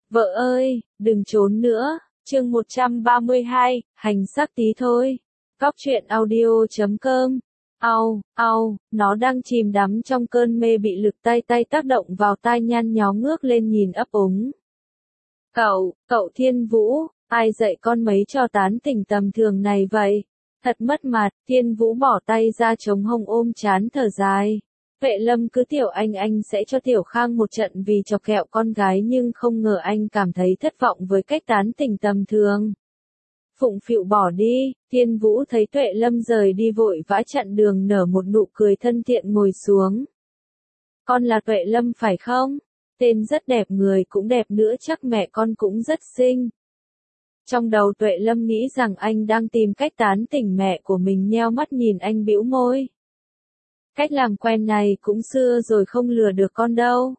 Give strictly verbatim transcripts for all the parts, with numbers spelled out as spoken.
Vợ ơi, đừng trốn nữa. Chương một trăm ba mươi hai, hành xác tí thôi. Góc truyện audio chấm com. Au, au, nó đang chìm đắm trong cơn mê bị lực tay tay tác động vào tai, nhăn nhó ngước lên nhìn ấp úng. Cậu, cậu Thiên Vũ, ai dạy con mấy trò tán tỉnh tầm thường này vậy? Thật mất mặt. Thiên Vũ bỏ tay ra chống hông ôm trán thở dài. Vệ Lâm cứ Tiểu Anh anh sẽ cho Tiểu Khang một trận vì chọc ghẹo con gái, nhưng không ngờ anh cảm thấy thất vọng với cách tán tỉnh tầm thường. Phụng phịu bỏ đi. Thiên Vũ thấy Tuệ Lâm rời đi vội vã chặn đường, nở một nụ cười thân thiện ngồi xuống. Con là Tuệ Lâm phải không? Tên rất đẹp, người cũng đẹp nữa, chắc mẹ con cũng rất xinh. Trong đầu Tuệ Lâm nghĩ rằng anh đang tìm cách tán tỉnh mẹ của mình, nheo mắt nhìn anh bĩu môi. Cách làm quen này cũng xưa rồi, không lừa được con đâu.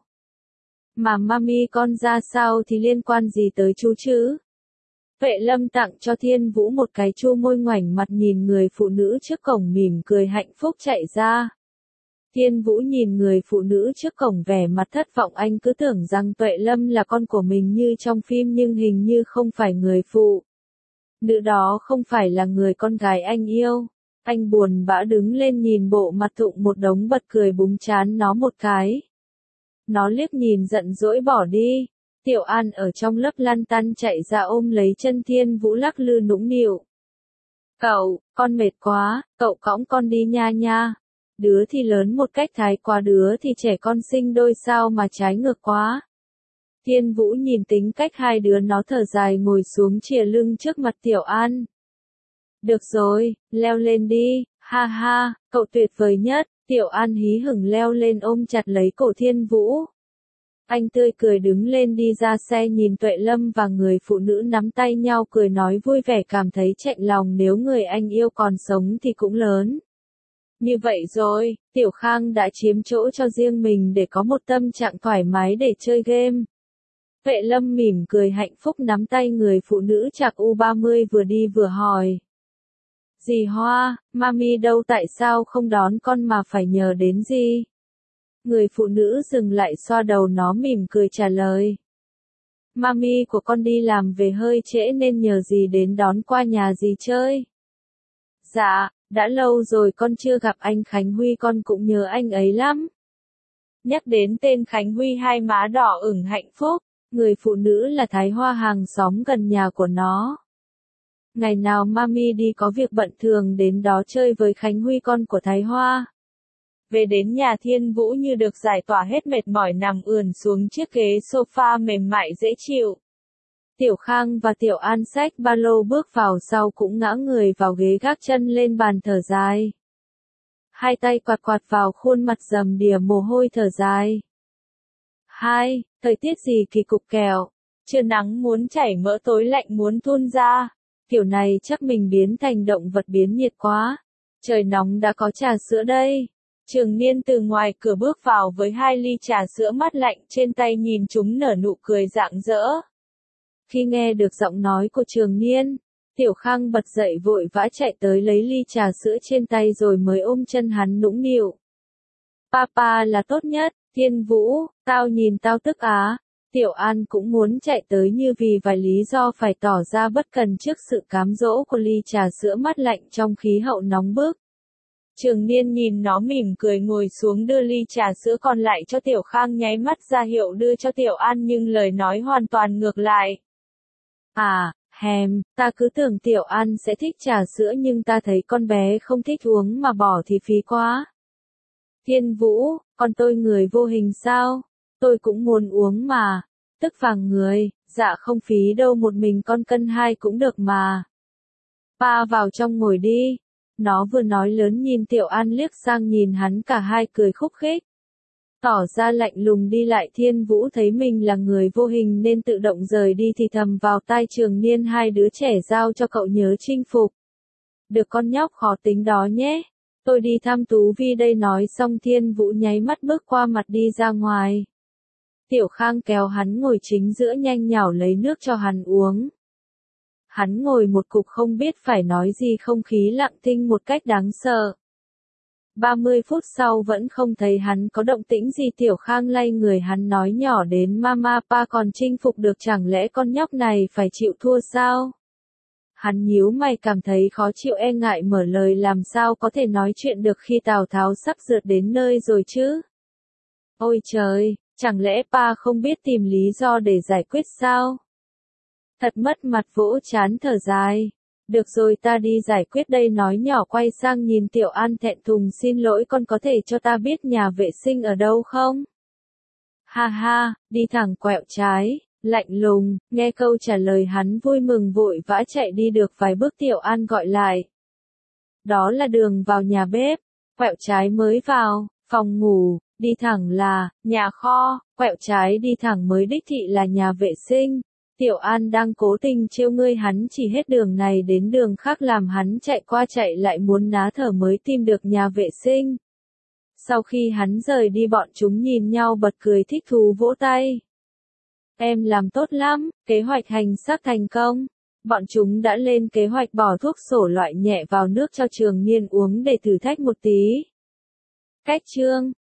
Mà mami con ra sao thì liên quan gì tới chú chứ? Vệ Lâm tặng cho Thiên Vũ một cái chu môi, ngoảnh mặt nhìn người phụ nữ trước cổng mỉm cười hạnh phúc chạy ra. Thiên Vũ nhìn người phụ nữ trước cổng vẻ mặt thất vọng, anh cứ tưởng rằng Tuệ Lâm là con của mình như trong phim, nhưng hình như không phải người phụ nữ đó không phải là người con gái anh yêu. Anh buồn bã đứng lên nhìn bộ mặt thụng một đống, bật cười búng trán nó một cái. Nó liếc nhìn giận dỗi bỏ đi. Tiểu An ở trong lớp lăn tăn chạy ra ôm lấy chân Thiên Vũ lắc lư nũng nịu. Cậu, con mệt quá, cậu cõng con đi nha nha. Đứa thì lớn một cách thái quá, đứa thì trẻ con sinh đôi, sao mà trái ngược quá. Thiên Vũ nhìn tính cách hai đứa nó, thở dài ngồi xuống chìa lưng trước mặt Tiểu An. Được rồi, leo lên đi, ha ha, cậu tuyệt vời nhất. Tiểu An hí hửng leo lên ôm chặt lấy cổ Thiên Vũ. Anh tươi cười đứng lên đi ra xe, nhìn Tuệ Lâm và người phụ nữ nắm tay nhau cười nói vui vẻ, cảm thấy chạnh lòng, nếu người anh yêu còn sống thì cũng lớn. Như vậy rồi, Tiểu Khang đã chiếm chỗ cho riêng mình để có một tâm trạng thoải mái để chơi game. Vệ Lâm mỉm cười hạnh phúc nắm tay người phụ nữ chạc u ba mươi vừa đi vừa hỏi. Dì Hoa, mami đâu, tại sao không đón con mà phải nhờ đến dì? Người phụ nữ dừng lại xoa đầu nó mỉm cười trả lời. Mami của con đi làm về hơi trễ nên nhờ dì đến đón qua nhà dì chơi. Dạ, đã lâu rồi con chưa gặp anh Khánh Huy, con cũng nhớ anh ấy lắm. Nhắc đến tên Khánh Huy, hai má đỏ ửng hạnh phúc. Người phụ nữ là Thái Hoa, hàng xóm gần nhà của nó. Ngày nào mami đi có việc bận thường đến đó chơi với Khánh Huy, con của Thái Hoa. Về đến nhà, Thiên Vũ như được giải tỏa hết mệt mỏi, nằm ườn xuống chiếc ghế sofa mềm mại dễ chịu. Tiểu Khang và Tiểu An xách ba lô bước vào sau, cũng ngã người vào ghế, gác chân lên bàn thở dài. Hai tay quạt quạt vào khuôn mặt rầm đìa mồ hôi, thở dài. Hai, thời tiết gì kỳ cục kẹo. Trưa nắng muốn chảy mỡ, tối lạnh muốn tuôn ra. Kiểu này chắc mình biến thành động vật biến nhiệt quá. Trời nóng đã có trà sữa đây. Trường Niên từ ngoài cửa bước vào với hai ly trà sữa mát lạnh trên tay, nhìn chúng nở nụ cười rạng rỡ. Khi nghe được giọng nói của Trường Niên, Tiểu Khang bật dậy vội vã chạy tới lấy ly trà sữa trên tay rồi mới ôm chân hắn nũng nịu. Papa là tốt nhất. Thiên Vũ, tao nhìn tao tức á. Tiểu An cũng muốn chạy tới, như vì vài lý do phải tỏ ra bất cần trước sự cám dỗ của ly trà sữa mát lạnh trong khí hậu nóng bức. Trường Niên nhìn nó mỉm cười ngồi xuống đưa ly trà sữa còn lại cho Tiểu Khang, nháy mắt ra hiệu đưa cho Tiểu An, nhưng lời nói hoàn toàn ngược lại. À, hèm, ta cứ tưởng Tiểu An sẽ thích trà sữa, nhưng ta thấy con bé không thích uống mà bỏ thì phí quá. Thiên Vũ, con tôi người vô hình sao? Tôi cũng muốn uống mà. Tức vàng người, dạ không phí đâu, một mình con cân hai cũng được mà. Pa vào trong ngồi đi. Nó vừa nói lớn nhìn Tiểu An liếc sang nhìn hắn, cả hai cười khúc khích. Tỏ ra lạnh lùng đi lại. Thiên Vũ thấy mình là người vô hình nên tự động rời đi, thì thầm vào tai Trường Niên, hai đứa trẻ giao cho cậu nhớ chinh phục. Được con nhóc khó tính đó nhé. Tôi đi thăm Tú Vi đây. Nói xong Thiên Vũ nháy mắt bước qua mặt đi ra ngoài. Tiểu Khang kéo hắn ngồi chính giữa, nhanh nhảu lấy nước cho hắn uống. Hắn ngồi một cục không biết phải nói gì, không khí lặng thinh một cách đáng sợ. ba mươi phút sau vẫn không thấy hắn có động tĩnh gì. Tiểu Khang lay người hắn nói nhỏ đến mama pa còn chinh phục được, chẳng lẽ con nhóc này phải chịu thua sao? Hắn nhíu mày cảm thấy khó chịu, e ngại mở lời, làm sao có thể nói chuyện được khi Tào Tháo sắp rượt đến nơi rồi chứ? Ôi trời, chẳng lẽ pa không biết tìm lý do để giải quyết sao? Thật mất mặt, vỗ chán thở dài. Được rồi, ta đi giải quyết đây, nói nhỏ quay sang nhìn Tiểu An thẹn thùng, xin lỗi, con có thể cho ta biết nhà vệ sinh ở đâu không? Ha ha, đi thẳng quẹo trái, lạnh lùng. Nghe câu trả lời hắn vui mừng vội vã chạy đi được vài bước, Tiểu An gọi lại. Đó là đường vào nhà bếp, quẹo trái mới vào, phòng ngủ, đi thẳng là nhà kho, quẹo trái đi thẳng mới đích thị là nhà vệ sinh. Tiểu An đang cố tình trêu ngươi, hắn chỉ hết đường này đến đường khác làm hắn chạy qua chạy lại muốn ná thở mới tìm được nhà vệ sinh. Sau khi hắn rời đi, bọn chúng nhìn nhau bật cười thích thú vỗ tay. Em làm tốt lắm, kế hoạch hành xác thành công. Bọn chúng đã lên kế hoạch bỏ thuốc sổ loại nhẹ vào nước cho Trường Nhiên uống để thử thách một tí. Cách chương